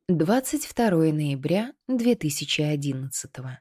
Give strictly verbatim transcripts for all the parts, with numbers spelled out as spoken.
двадцать второе ноября две тысячи одиннадцатого.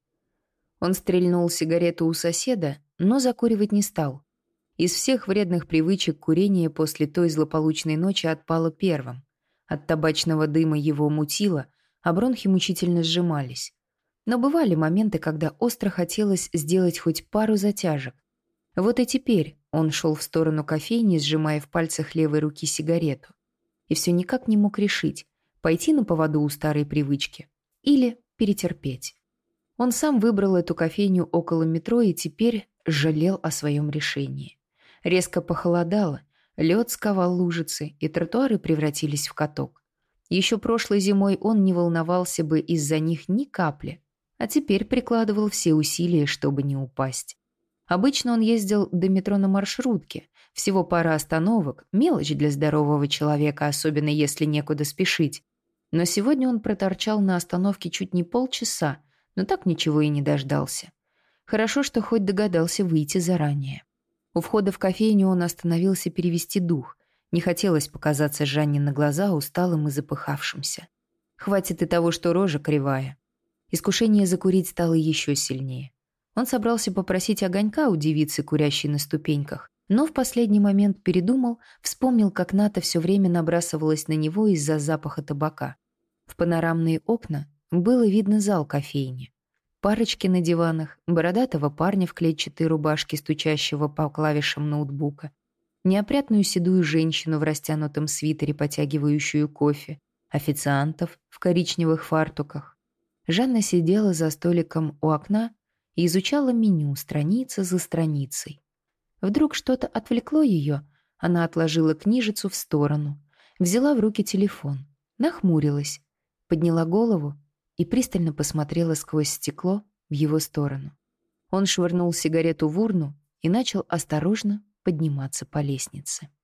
Он стрельнул сигарету у соседа, но закуривать не стал. Из всех вредных привычек курение после той злополучной ночи отпало первым. От табачного дыма его мутило, а бронхи мучительно сжимались. Но бывали моменты, когда остро хотелось сделать хоть пару затяжек. Вот и теперь он шел в сторону кофейни, сжимая в пальцах левой руки сигарету. И все никак не мог решить, пойти на поводу у старой привычки или перетерпеть. Он сам выбрал эту кофейню около метро и теперь жалел о своем решении. Резко похолодало, лед сковал лужицы, и тротуары превратились в каток. Еще прошлой зимой он не волновался бы из-за них ни капли, а теперь прикладывал все усилия, чтобы не упасть. Обычно он ездил до метро на маршрутке, всего пара остановок, мелочь для здорового человека, особенно если некуда спешить. Но сегодня он проторчал на остановке чуть не полчаса, но так ничего и не дождался. Хорошо, что хоть догадался выйти заранее. У входа в кофейню он остановился перевести дух. Не хотелось показаться Жанне на глаза усталым и запыхавшимся. Хватит и того, что рожа кривая. Искушение закурить стало еще сильнее. Он собрался попросить огонька у девицы, курящей на ступеньках, но в последний момент передумал, вспомнил, как Ната все время набрасывалась на него из-за запаха табака. В панорамные окна было видно зал кофейни. Парочки на диванах, бородатого парня в клетчатой рубашке, стучащего по клавишам ноутбука, неопрятную седую женщину в растянутом свитере, потягивающую кофе, официантов в коричневых фартуках. Жанна сидела за столиком у окна и изучала меню страница за страницей. Вдруг что-то отвлекло ее, она отложила книжицу в сторону, взяла в руки телефон, нахмурилась, подняла голову и пристально посмотрела сквозь стекло в его сторону. Он швырнул сигарету в урну и начал осторожно подниматься по лестнице.